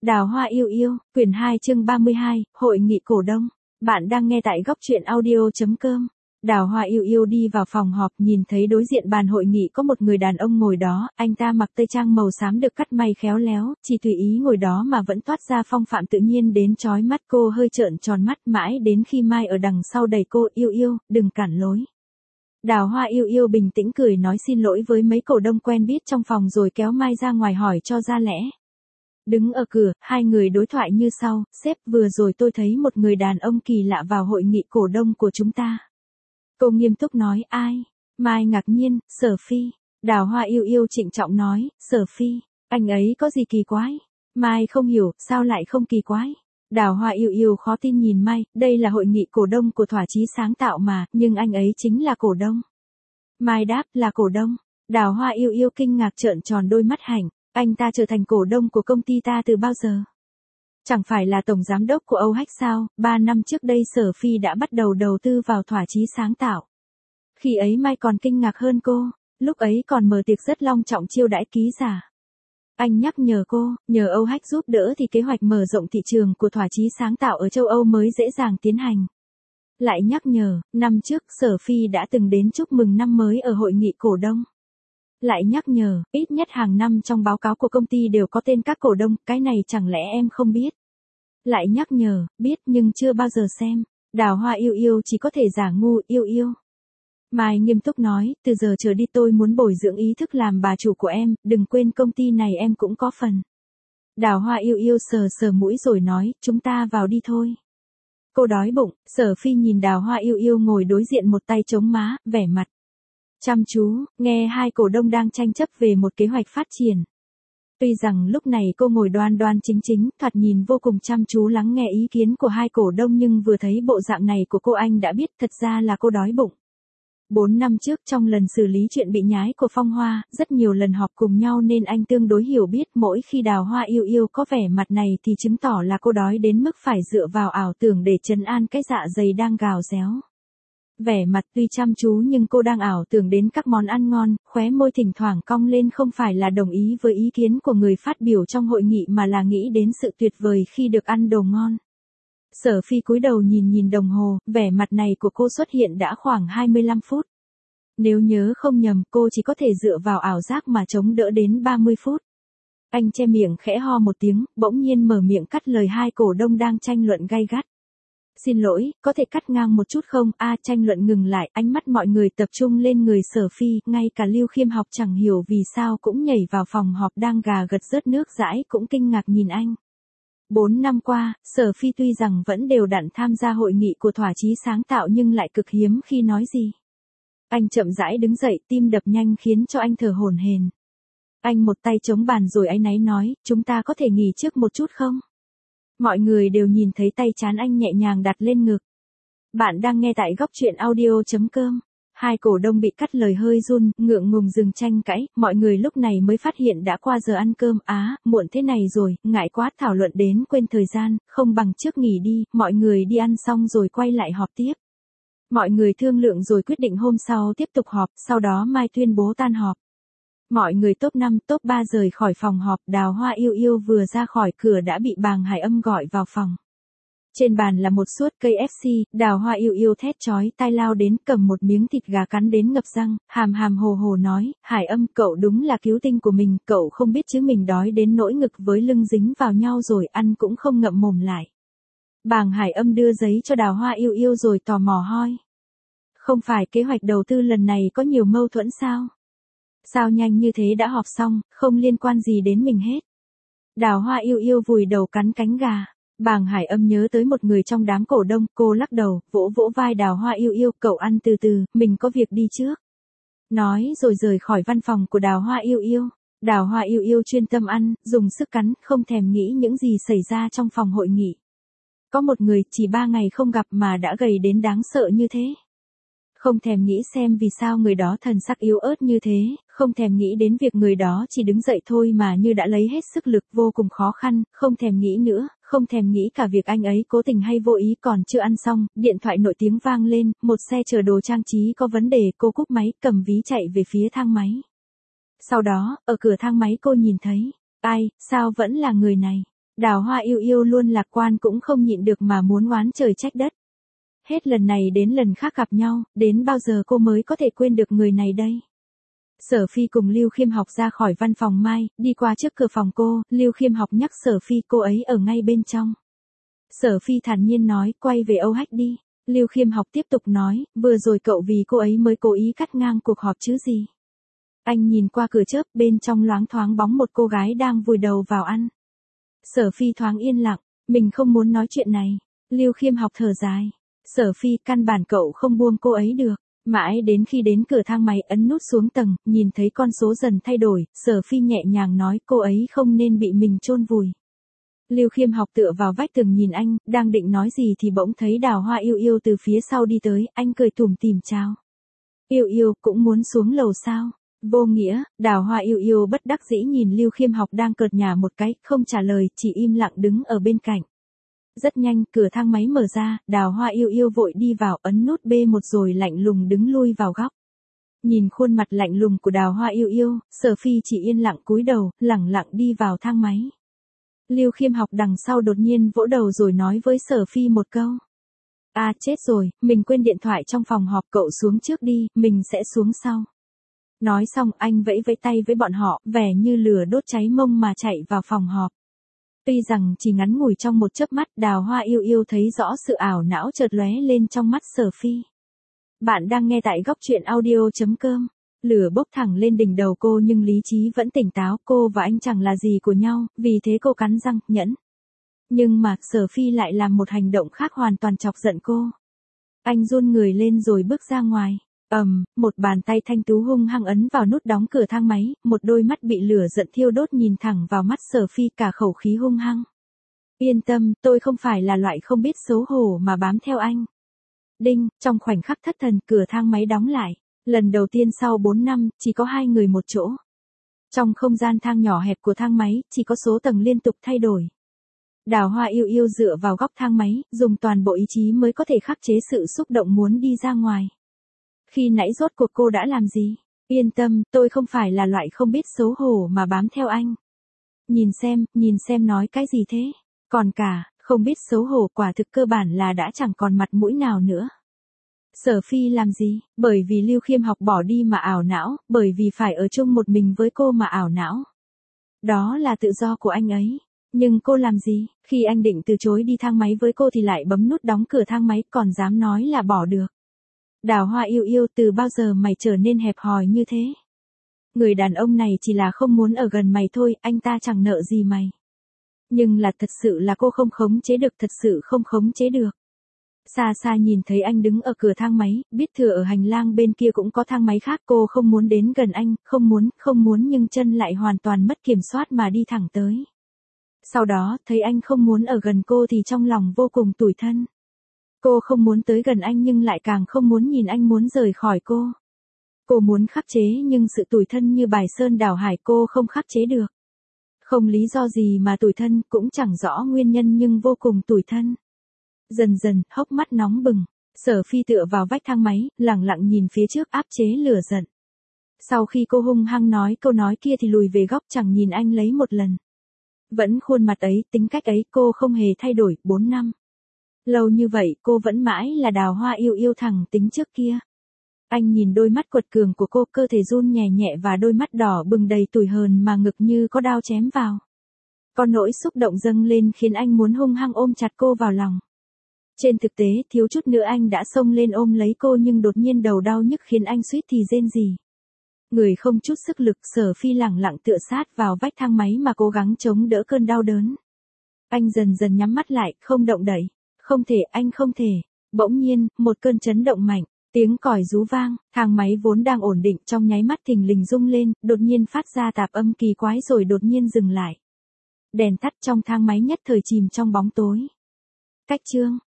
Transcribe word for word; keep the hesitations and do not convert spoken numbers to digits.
Đào Hoa yêu yêu, quyển hai chương ba mươi hai, hội nghị cổ đông. Bạn đang nghe tại góc truyện audio chấm com. Đào Hoa yêu yêu đi vào phòng họp, nhìn thấy đối diện bàn hội nghị có một người đàn ông ngồi đó, anh ta mặc tây trang màu xám được cắt may khéo léo, chỉ tùy ý ngồi đó mà vẫn toát ra phong phạm tự nhiên đến chói mắt. Cô hơi trợn tròn mắt mãi đến khi Mai ở đằng sau đẩy cô, yêu yêu, đừng cản lối. Đào Hoa yêu yêu bình tĩnh cười nói xin lỗi với mấy cổ đông quen biết trong phòng rồi kéo Mai ra ngoài hỏi cho ra lẽ. Đứng ở cửa, hai người đối thoại như sau, sếp vừa rồi tôi thấy một người đàn ông kỳ lạ vào hội nghị cổ đông của chúng ta. Cô nghiêm túc nói ai? Mai ngạc nhiên, Sở Phi. Đào Hoa yêu yêu trịnh trọng nói, Sở Phi, anh ấy có gì kỳ quái? Mai không hiểu, sao lại không kỳ quái? Đào Hoa yêu yêu khó tin nhìn Mai, đây là hội nghị cổ đông của Thỏa Chí Sáng Tạo mà, nhưng anh ấy chính là cổ đông. Mai đáp là cổ đông. Đào Hoa yêu yêu kinh ngạc trợn tròn đôi mắt hạnh. Anh ta trở thành cổ đông của công ty ta từ bao giờ? Chẳng phải là tổng giám đốc của Âu Hách sao? Ba năm trước đây Sở Phi đã bắt đầu đầu tư vào Thỏa Chí Sáng Tạo. Khi ấy Mai còn kinh ngạc hơn cô, lúc ấy còn mở tiệc rất long trọng chiêu đãi ký giả. Anh nhắc nhở cô, nhờ Âu Hách giúp đỡ thì kế hoạch mở rộng thị trường của Thỏa Chí Sáng Tạo ở châu Âu mới dễ dàng tiến hành. Lại nhắc nhở, năm trước Sở Phi đã từng đến chúc mừng năm mới ở hội nghị cổ đông. Lại nhắc nhở, ít nhất hàng năm trong báo cáo của công ty đều có tên các cổ đông, cái này chẳng lẽ em không biết? Lại nhắc nhở, biết nhưng chưa bao giờ xem. Đào Hoa yêu yêu chỉ có thể giả ngu, yêu yêu. Mai nghiêm túc nói, từ giờ trở đi tôi muốn bồi dưỡng ý thức làm bà chủ của em, đừng quên công ty này em cũng có phần. Đào Hoa yêu yêu sờ sờ mũi rồi nói, chúng ta vào đi thôi. Cô đói bụng. Sở Phi nhìn Đào Hoa yêu yêu ngồi đối diện một tay chống má, vẻ mặt chăm chú, nghe hai cổ đông đang tranh chấp về một kế hoạch phát triển. Tuy rằng lúc này cô ngồi đoan đoan chính chính, thoạt nhìn vô cùng chăm chú lắng nghe ý kiến của hai cổ đông nhưng vừa thấy bộ dạng này của cô anh đã biết thật ra là cô đói bụng. Bốn năm trước trong lần xử lý chuyện bị nhái của Phong Hoa, rất nhiều lần họp cùng nhau nên anh tương đối hiểu biết mỗi khi Đào Hoa yêu yêu có vẻ mặt này thì chứng tỏ là cô đói đến mức phải dựa vào ảo tưởng để trấn an cái dạ dày đang gào réo. Vẻ mặt tuy chăm chú nhưng cô đang ảo tưởng đến các món ăn ngon, khóe môi thỉnh thoảng cong lên không phải là đồng ý với ý kiến của người phát biểu trong hội nghị mà là nghĩ đến sự tuyệt vời khi được ăn đồ ngon. Sở Phi cúi đầu nhìn nhìn đồng hồ, vẻ mặt này của cô xuất hiện đã khoảng hai mươi lăm phút. Nếu nhớ không nhầm cô chỉ có thể dựa vào ảo giác mà chống đỡ đến ba mươi phút. Anh che miệng khẽ ho một tiếng, bỗng nhiên mở miệng cắt lời hai cổ đông đang tranh luận gay gắt. Xin lỗi, có thể cắt ngang một chút không? A à, tranh luận ngừng lại, ánh mắt mọi người tập trung lên người Sở Phi, ngay cả Lưu Khiêm Học chẳng hiểu vì sao cũng nhảy vào phòng họp đang gà gật rớt nước dãi cũng kinh ngạc nhìn anh. Bốn năm qua, Sở Phi tuy rằng vẫn đều đặn tham gia hội nghị của Thỏa Chí Sáng Tạo nhưng lại cực hiếm khi nói gì. Anh chậm rãi đứng dậy, tim đập nhanh khiến cho anh thở hổn hển. Anh một tay chống bàn rồi áy náy nói, chúng ta có thể nghỉ trước một chút không? Mọi người đều nhìn thấy tay trán anh nhẹ nhàng đặt lên ngực. Bạn đang nghe tại góc truyện audio chấm com. Hai cổ đông bị cắt lời hơi run, ngượng ngùng dừng tranh cãi, mọi người lúc này mới phát hiện đã qua giờ ăn cơm. Á, muộn thế này rồi, ngại quá thảo luận đến quên thời gian, không bằng trước nghỉ đi, mọi người đi ăn xong rồi quay lại họp tiếp. Mọi người thương lượng rồi quyết định hôm sau tiếp tục họp, sau đó Mai tuyên bố tan họp. Mọi người top năm, top ba rời khỏi phòng họp, Đào Hoa yêu yêu vừa ra khỏi cửa đã bị Bàng Hải Âm gọi vào phòng. Trên bàn là một suất cây ép xê, Đào Hoa yêu yêu thét chói tai lao đến cầm một miếng thịt gà cắn đến ngập răng, hàm hàm hồ hồ nói, Hải Âm cậu đúng là cứu tinh của mình, cậu không biết chứ mình đói đến nỗi ngực với lưng dính vào nhau rồi ăn cũng không ngậm mồm lại. Bàng Hải Âm đưa giấy cho Đào Hoa yêu yêu rồi tò mò hỏi. Không phải kế hoạch đầu tư lần này có nhiều mâu thuẫn sao? Sao nhanh như thế đã họp xong, không liên quan gì đến mình hết. Đào Hoa yêu yêu vùi đầu cắn cánh gà. Bàng Hải Âm nhớ tới một người trong đám cổ đông, cô lắc đầu, vỗ vỗ vai Đào Hoa yêu yêu, cậu ăn từ từ, mình có việc đi trước. Nói rồi rời khỏi văn phòng của Đào Hoa yêu yêu. Đào Hoa yêu yêu chuyên tâm ăn, dùng sức cắn, không thèm nghĩ những gì xảy ra trong phòng hội nghị. Có một người chỉ ba ngày không gặp mà đã gầy đến đáng sợ như thế. Không thèm nghĩ xem vì sao người đó thần sắc yếu ớt như thế, không thèm nghĩ đến việc người đó chỉ đứng dậy thôi mà như đã lấy hết sức lực vô cùng khó khăn, không thèm nghĩ nữa, không thèm nghĩ cả việc anh ấy cố tình hay vô ý còn chưa ăn xong, điện thoại nổi tiếng vang lên, một xe chở đồ trang trí có vấn đề, cô cúp máy, cầm ví chạy về phía thang máy. Sau đó, ở cửa thang máy cô nhìn thấy, ai, sao vẫn là người này? Đào Hoa yêu yêu luôn lạc quan cũng không nhịn được mà muốn oán trời trách đất. Hết lần này đến lần khác gặp nhau, đến bao giờ cô mới có thể quên được người này đây? Sở Phi cùng Lưu Khiêm Học ra khỏi văn phòng Mai, đi qua trước cửa phòng cô, Lưu Khiêm Học nhắc Sở Phi cô ấy ở ngay bên trong. Sở Phi thản nhiên nói, quay về Âu Hách đi. Lưu Khiêm Học tiếp tục nói, vừa rồi cậu vì cô ấy mới cố ý cắt ngang cuộc họp chứ gì. Anh nhìn qua cửa chớp, bên trong loáng thoáng bóng một cô gái đang vùi đầu vào ăn. Sở Phi thoáng yên lặng, mình không muốn nói chuyện này. Lưu Khiêm Học thở dài. Sở Phi, căn bản cậu không buông cô ấy được. Mãi đến khi đến cửa thang máy ấn nút xuống tầng, nhìn thấy con số dần thay đổi, Sở Phi nhẹ nhàng nói cô ấy không nên bị mình chôn vùi. Lưu Khiêm Học tựa vào vách tường nhìn anh, đang định nói gì thì bỗng thấy Đào Hoa yêu yêu từ phía sau đi tới, anh cười tủm tỉm chào. Yêu yêu, cũng muốn xuống lầu sao? Vô nghĩa, Đào Hoa yêu yêu bất đắc dĩ nhìn Lưu Khiêm Học đang cợt nhả một cái, không trả lời, chỉ im lặng đứng ở bên cạnh. Rất nhanh, cửa thang máy mở ra, Đào Hoa yêu yêu vội đi vào, ấn nút bê một rồi lạnh lùng đứng lui vào góc. Nhìn khuôn mặt lạnh lùng của Đào Hoa yêu yêu, Sở Phi chỉ yên lặng cúi đầu, lẳng lặng đi vào thang máy. Lưu Khiêm Học đằng sau đột nhiên vỗ đầu rồi nói với Sở Phi một câu. À chết rồi, mình quên điện thoại trong phòng họp, cậu xuống trước đi, mình sẽ xuống sau. Nói xong anh vẫy vẫy tay với bọn họ, vẻ như lửa đốt cháy mông mà chạy vào phòng họp. Tuy rằng chỉ ngắn ngủi trong một chớp mắt, Đào Hoa yêu yêu thấy rõ sự ảo não chợt lóe lên trong mắt Sở Phi. Bạn đang nghe tại góc truyện audio chấm com. Lửa bốc thẳng lên đỉnh đầu cô nhưng lý trí vẫn tỉnh táo, cô và anh chẳng là gì của nhau, vì thế cô cắn răng, nhẫn. Nhưng mà, Sở Phi lại làm một hành động khác hoàn toàn chọc giận cô. Anh run người lên rồi bước ra ngoài. Ầm, um, một bàn tay thanh tú hung hăng ấn vào nút đóng cửa thang máy, một đôi mắt bị lửa giận thiêu đốt nhìn thẳng vào mắt Sở Phi, cả khẩu khí hung hăng. Yên tâm, tôi không phải là loại không biết xấu hổ mà bám theo anh. Đinh, trong khoảnh khắc thất thần, cửa thang máy đóng lại. Lần đầu tiên sau bốn năm, chỉ có hai người một chỗ. Trong không gian thang nhỏ hẹp của thang máy, chỉ có số tầng liên tục thay đổi. Đào Hoa yêu yêu dựa vào góc thang máy, dùng toàn bộ ý chí mới có thể khắc chế sự xúc động muốn đi ra ngoài. Khi nãy rốt cuộc cô đã làm gì? Yên tâm, tôi không phải là loại không biết xấu hổ mà bám theo anh. Nhìn xem, nhìn xem nói cái gì thế? Còn cả, không biết xấu hổ quả thực cơ bản là đã chẳng còn mặt mũi nào nữa. Sở Phi làm gì? Bởi vì Lưu Khiêm Học bỏ đi mà ảo não, bởi vì phải ở chung một mình với cô mà ảo não. Đó là tự do của anh ấy. Nhưng cô làm gì? Khi anh định từ chối đi thang máy với cô thì lại bấm nút đóng cửa thang máy, còn dám nói là bỏ được. Đào Hoa yêu yêu, từ bao giờ mày trở nên hẹp hòi như thế? Người đàn ông này chỉ là không muốn ở gần mày thôi, anh ta chẳng nợ gì mày. Nhưng là thật sự là cô không khống chế được, thật sự không khống chế được. Xa xa nhìn thấy anh đứng ở cửa thang máy, biết thừa ở hành lang bên kia cũng có thang máy khác, cô không muốn đến gần anh, không muốn, không muốn nhưng chân lại hoàn toàn mất kiểm soát mà đi thẳng tới. Sau đó, thấy anh không muốn ở gần cô thì trong lòng vô cùng tủi thân. Cô không muốn tới gần anh nhưng lại càng không muốn nhìn anh muốn rời khỏi cô. Cô muốn khắc chế nhưng sự tủi thân như bài sơn đảo hải cô không khắc chế được. Không lý do gì mà tủi thân, cũng chẳng rõ nguyên nhân nhưng vô cùng tủi thân. Dần dần, hốc mắt nóng bừng, Sở Phi tựa vào vách thang máy, lẳng lặng nhìn phía trước áp chế lửa giận. Sau khi cô hung hăng nói câu nói kia thì lùi về góc chẳng nhìn anh lấy một lần. Vẫn khuôn mặt ấy, tính cách ấy, cô không hề thay đổi, bốn năm. Lâu như vậy cô vẫn mãi là Đào Hoa yêu yêu thẳng tính trước kia. Anh nhìn đôi mắt quật cường của cô, cơ thể run nhẹ nhẹ và đôi mắt đỏ bừng đầy tủi hờn mà ngực như có đao chém vào. Có nỗi xúc động dâng lên khiến anh muốn hung hăng ôm chặt cô vào lòng. Trên thực tế, thiếu chút nữa anh đã xông lên ôm lấy cô nhưng đột nhiên đầu đau nhức khiến anh suýt thì rên rỉ. Người không chút sức lực, Sở Phi lẳng lặng tựa sát vào vách thang máy mà cố gắng chống đỡ cơn đau đớn. Anh dần dần nhắm mắt lại, không động đậy. Không thể, anh không thể. Bỗng nhiên, một cơn chấn động mạnh, tiếng còi rú vang, thang máy vốn đang ổn định trong nháy mắt thình lình rung lên, đột nhiên phát ra tạp âm kỳ quái rồi đột nhiên dừng lại. Đèn tắt trong thang máy nhất thời chìm trong bóng tối. Cách chương